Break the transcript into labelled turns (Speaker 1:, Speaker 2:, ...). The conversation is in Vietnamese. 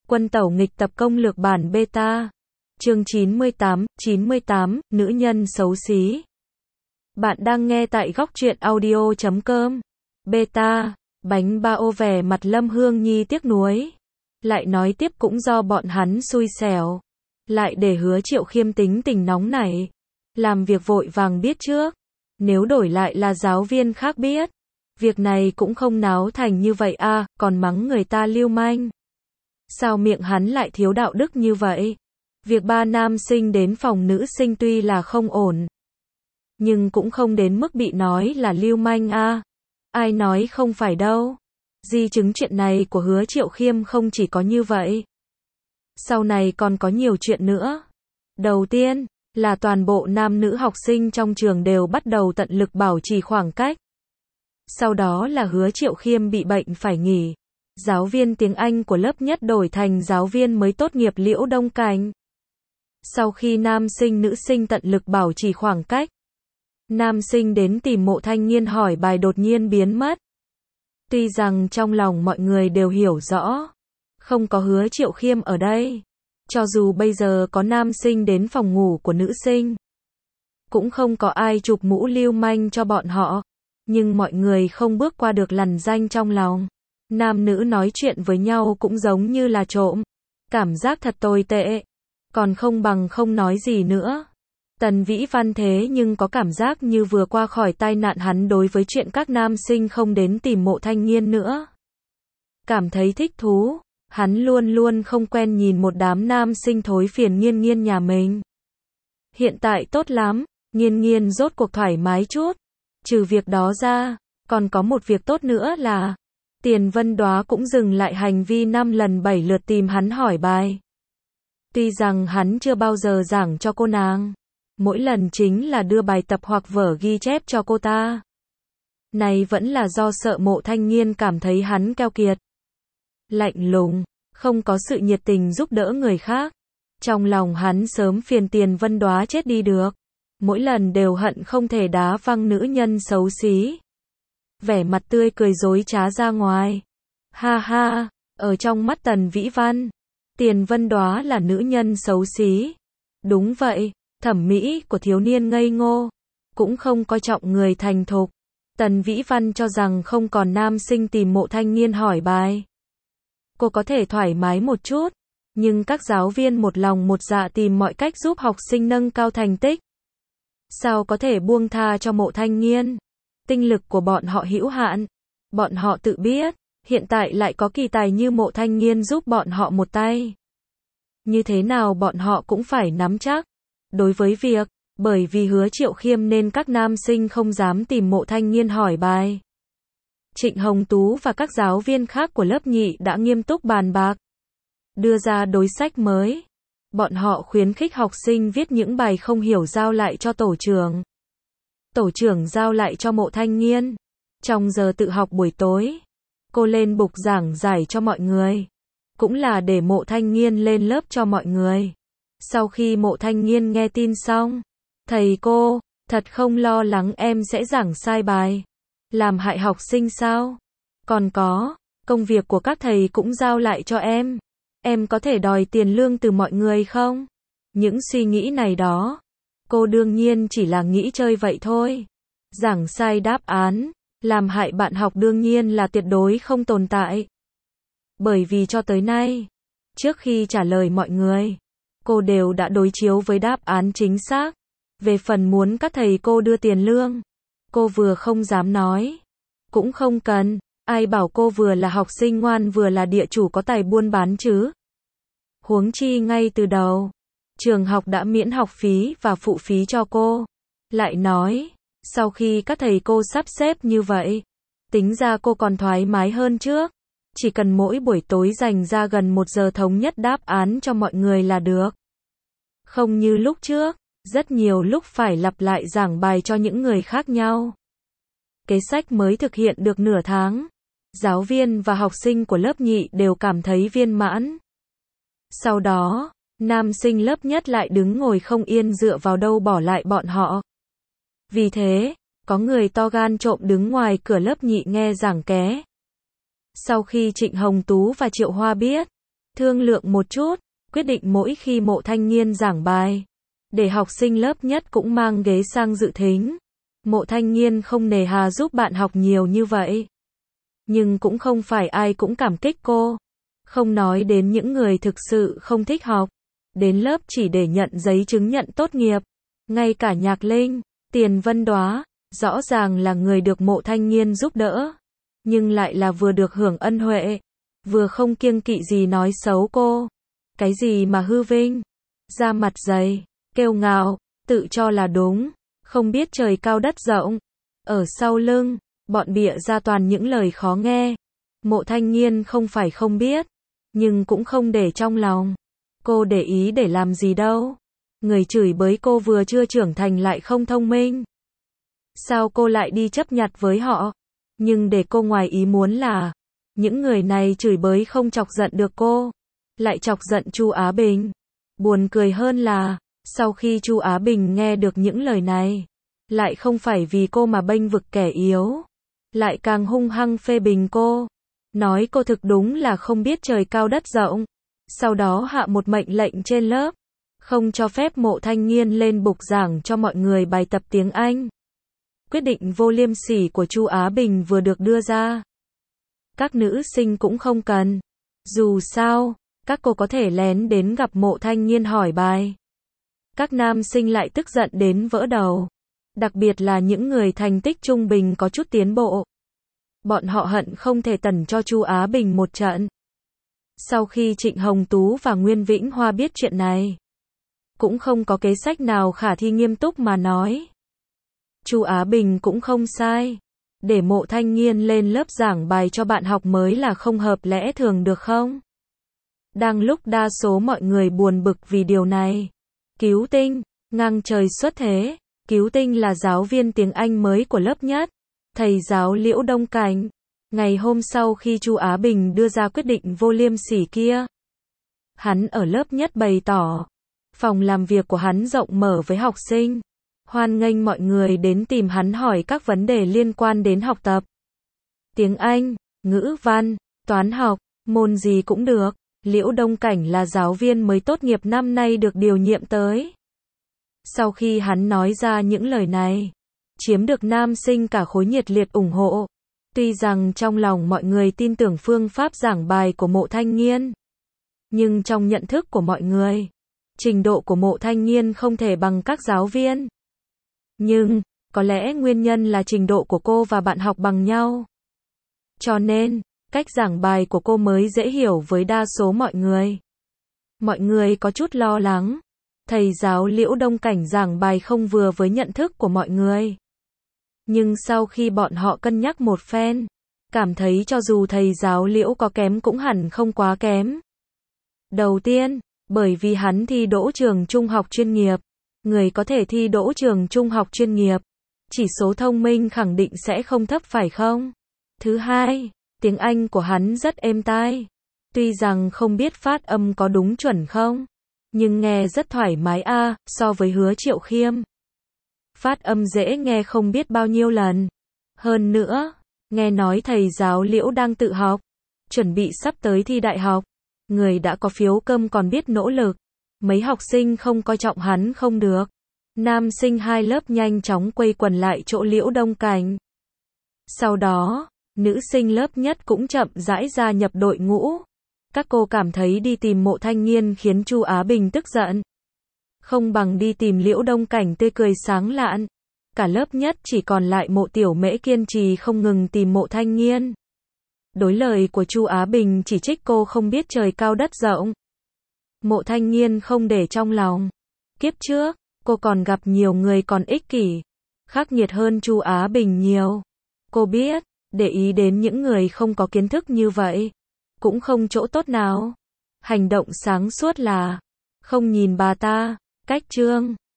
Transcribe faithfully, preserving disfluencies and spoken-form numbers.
Speaker 1: Quân tẩu nghịch tập công lược bản beta. Chương chín mươi tám, chín mươi tám, nữ nhân xấu xí. Bạn đang nghe tại góc truyện audio chấm com. Beta, bánh bao vẻ mặt Lâm Hương Nhi tiếc nuối. Lại nói tiếp cũng do bọn hắn xui xẻo. Lại để Hứa Triệu Khiêm tính tình nóng nảy. Làm việc vội vàng biết trước. Nếu đổi lại là giáo viên khác biết. Việc này cũng không náo thành như vậy a, à, còn mắng người ta lưu manh. Sao miệng hắn lại thiếu đạo đức như vậy? Việc ba nam sinh đến phòng nữ sinh tuy là không ổn. Nhưng cũng không đến mức bị nói là lưu manh a. À. Ai nói không phải đâu. Di chứng chuyện này của Hứa Triệu Khiêm không chỉ có như vậy. Sau này còn có nhiều chuyện nữa. Đầu tiên, là toàn bộ nam nữ học sinh trong trường đều bắt đầu tận lực bảo trì khoảng cách. Sau đó là Hứa Triệu Khiêm bị bệnh phải nghỉ. Giáo viên tiếng Anh của lớp nhất đổi thành giáo viên mới tốt nghiệp Liễu Đông Cảnh. Sau khi nam sinh nữ sinh tận lực bảo trì khoảng cách, nam sinh đến tìm Mộ Thanh Nghiên hỏi bài đột nhiên biến mất. Tuy rằng trong lòng mọi người đều hiểu rõ, không có Hứa Triệu Khiêm ở đây, cho dù bây giờ có nam sinh đến phòng ngủ của nữ sinh, cũng không có ai chụp mũ lưu manh cho bọn họ, nhưng mọi người không bước qua được lằn ranh trong lòng. Nam nữ nói chuyện với nhau cũng giống như là trộm, cảm giác thật tồi tệ, còn không bằng không nói gì nữa. Tần Vĩ Văn thế nhưng có cảm giác như vừa qua khỏi tai nạn hắn đối với chuyện các nam sinh không đến tìm Mộ Thanh Nghiên nữa. Cảm thấy thích thú, hắn luôn luôn không quen nhìn một đám nam sinh thối phiền Nghiên Nghiên nhà mình. Hiện tại tốt lắm, Nghiên Nghiên rốt cuộc thoải mái chút. Trừ việc đó ra, còn có một việc tốt nữa là Tiền Vân Đóa cũng dừng lại hành vi năm lần bảy lượt tìm hắn hỏi bài. Tuy rằng hắn chưa bao giờ giảng cho cô nàng, mỗi lần chính là đưa bài tập hoặc vở ghi chép cho cô ta. Này vẫn là do sợ Mộ Thanh Nghiên cảm thấy hắn keo kiệt, lạnh lùng, không có sự nhiệt tình giúp đỡ người khác. Trong lòng hắn sớm phiền Tiền Vân Đóa chết đi được. Mỗi lần đều hận không thể đá văng nữ nhân xấu xí. Vẻ mặt tươi cười dối trá ra ngoài. Ha ha, ở trong mắt Tần Vĩ Văn, Tiền Vân Đóa là nữ nhân xấu xí. Đúng vậy, thẩm mỹ của thiếu niên ngây ngô, cũng không coi trọng người thành thục. Tần Vĩ Văn cho rằng không còn nam sinh tìm Mộ Thanh Nghiên hỏi bài, cô có thể thoải mái một chút, nhưng các giáo viên một lòng một dạ tìm mọi cách giúp học sinh nâng cao thành tích. Sao có thể buông tha cho Mộ Thanh Nghiên? Tinh lực của bọn họ hữu hạn. Bọn họ tự biết, hiện tại lại có kỳ tài như Mộ Thanh Nghiên giúp bọn họ một tay. Như thế nào bọn họ cũng phải nắm chắc. Đối với việc, bởi vì Hứa Triệu Khiêm nên các nam sinh không dám tìm Mộ Thanh Nghiên hỏi bài. Trịnh Hồng Tú và các giáo viên khác của lớp nhị đã nghiêm túc bàn bạc, đưa ra đối sách mới. Bọn họ khuyến khích học sinh viết những bài không hiểu giao lại cho tổ trưởng. Tổ trưởng giao lại cho Mộ Thanh Nghiên. Trong giờ tự học buổi tối, cô lên bục giảng giải cho mọi người. Cũng là để Mộ Thanh Nghiên lên lớp cho mọi người. Sau khi Mộ Thanh Nghiên nghe tin xong, thầy cô, thật không lo lắng em sẽ giảng sai bài, làm hại học sinh sao? Còn có, công việc của các thầy cũng giao lại cho em. Em có thể đòi tiền lương từ mọi người không? Những suy nghĩ này đó, cô đương nhiên chỉ là nghĩ chơi vậy thôi. Giảng sai đáp án, làm hại bạn học đương nhiên là tuyệt đối không tồn tại. Bởi vì cho tới nay, trước khi trả lời mọi người, cô đều đã đối chiếu với đáp án chính xác. Về phần muốn các thầy cô đưa tiền lương, cô vừa không dám nói, cũng không cần. Ai bảo cô vừa là học sinh ngoan vừa là địa chủ có tài buôn bán chứ? Huống chi ngay từ đầu, trường học đã miễn học phí và phụ phí cho cô. Lại nói, sau khi các thầy cô sắp xếp như vậy, tính ra cô còn thoải mái hơn trước. Chỉ cần mỗi buổi tối dành ra gần một giờ thống nhất đáp án cho mọi người là được. Không như lúc trước, rất nhiều lúc phải lặp lại giảng bài cho những người khác nhau. Kế sách mới thực hiện được nửa tháng. Giáo viên và học sinh của lớp nhị đều cảm thấy viên mãn. Sau đó, nam sinh lớp nhất lại đứng ngồi không yên dựa vào đâu bỏ lại bọn họ. Vì thế, có người to gan trộm đứng ngoài cửa lớp nhị nghe giảng ké. Sau khi Trịnh Hồng Tú và Triệu Hoa biết, Thương lượng một chút, quyết định mỗi khi Mộ Thanh Nghiên giảng bài, để học sinh lớp nhất cũng mang ghế sang dự thính. Mộ Thanh Nghiên không nề hà giúp bạn học nhiều như vậy. Nhưng cũng không phải ai cũng cảm kích cô. Không nói đến những người thực sự không thích học, đến lớp chỉ để nhận giấy chứng nhận tốt nghiệp. Ngay cả Nhạc Linh, Tiền Vân Đóa, rõ ràng là người được Mộ Thanh Nghiên giúp đỡ, nhưng lại là vừa được hưởng ân huệ, vừa không kiêng kỵ gì nói xấu cô. Cái gì mà hư vinh, da mặt dày, kêu ngạo, tự cho là đúng, không biết trời cao đất rộng. Ở sau lưng, bọn bịa ra toàn những lời khó nghe. Mộ Thanh Nghiên không phải không biết, nhưng cũng không để trong lòng. Cô để ý để làm gì đâu. Người chửi bới cô vừa chưa trưởng thành lại không thông minh. Sao cô lại đi chấp nhặt với họ? Nhưng để cô ngoài ý muốn là, những người này chửi bới không chọc giận được cô, lại chọc giận Chu Á Bình. Buồn cười hơn là, sau khi Chu Á Bình nghe được những lời này, lại không phải vì cô mà bênh vực kẻ yếu, lại càng hung hăng phê bình cô, nói cô thực đúng là không biết trời cao đất rộng. Sau đó hạ một mệnh lệnh trên lớp, không cho phép Mộ Thanh Nghiên lên bục giảng cho mọi người bài tập tiếng Anh. Quyết định vô liêm sỉ của Chu Á Bình vừa được đưa ra. Các nữ sinh cũng không cần. Dù sao, các cô có thể lén đến gặp Mộ Thanh Nghiên hỏi bài. Các nam sinh lại tức giận đến vỡ đầu. Đặc biệt là những người thành tích trung bình có chút tiến bộ. Bọn họ hận không thể tẩn cho Chu Á Bình một trận. Sau khi Trịnh Hồng Tú và Nguyên Vĩnh Hoa biết chuyện này, cũng không có kế sách nào khả thi, nghiêm túc mà nói. Chu Á Bình cũng không sai. Để Mộ Thanh Nghiên lên lớp giảng bài cho bạn học mới là không hợp lẽ thường được không? Đang lúc đa số mọi người buồn bực vì điều này, Cứu Tinh, ngang trời xuất thế. Cứu Tinh là giáo viên tiếng Anh mới của lớp nhất, thầy giáo Liễu Đông Cảnh. Ngày hôm sau khi Chu Á Bình đưa ra quyết định vô liêm sỉ kia, hắn ở lớp nhất bày tỏ, phòng làm việc của hắn rộng mở với học sinh, hoan nghênh mọi người đến tìm hắn hỏi các vấn đề liên quan đến học tập. Tiếng Anh, ngữ văn, toán học, môn gì cũng được. Liễu Đông Cảnh là giáo viên mới tốt nghiệp năm nay được điều nhiệm tới. Sau khi hắn nói ra những lời này, chiếm được nam sinh cả khối nhiệt liệt ủng hộ. Tuy rằng trong lòng mọi người tin tưởng phương pháp giảng bài của Mộ Thanh Nghiên, nhưng trong nhận thức của mọi người, trình độ của Mộ Thanh Nghiên không thể bằng các giáo viên. Nhưng, có lẽ nguyên nhân là trình độ của cô và bạn học bằng nhau. Cho nên, cách giảng bài của cô mới dễ hiểu với đa số mọi người. Mọi người có chút lo lắng, thầy giáo Liễu Đông Cảnh giảng bài không vừa với nhận thức của mọi người. Nhưng sau khi bọn họ cân nhắc một phen, cảm thấy cho dù thầy giáo Liễu có kém cũng hẳn không quá kém. Đầu tiên, bởi vì hắn thi đỗ trường trung học chuyên nghiệp. Người có thể thi đỗ trường trung học chuyên nghiệp, chỉ số thông minh khẳng định sẽ không thấp phải không? Thứ hai, tiếng Anh của hắn rất êm tai. Tuy rằng không biết phát âm có đúng chuẩn không, nhưng nghe rất thoải mái a, à, so với Hứa Triệu Khiêm. Phát âm dễ nghe không biết bao nhiêu lần. Hơn nữa, nghe nói thầy giáo Liễu đang tự học, chuẩn bị sắp tới thi đại học. Người đã có phiếu cơm còn biết nỗ lực. Mấy học sinh không coi trọng hắn không được. Nam sinh hai lớp nhanh chóng quây quần lại chỗ Liễu Đông Cảnh. Sau đó, nữ sinh lớp nhất cũng chậm rãi gia nhập đội ngũ. Các cô cảm thấy đi tìm Mộ Thanh Nghiên khiến Chu Á Bình tức giận, không bằng đi tìm Liễu Đông Cảnh tươi cười sáng lạn. Cả lớp nhất chỉ còn lại Mộ Tiểu Mễ kiên trì không ngừng tìm Mộ Thanh Nghiên. Đối lời của Chu Á Bình chỉ trích cô không biết trời cao đất rộng. Mộ Thanh Nghiên không để trong lòng. Kiếp trước, cô còn gặp nhiều người còn ích kỷ, khắc nghiệt hơn Chu Á Bình nhiều. Cô biết, để ý đến những người không có kiến thức như vậy, cũng không chỗ tốt nào. Hành động sáng suốt là, không nhìn bà ta. Cách chương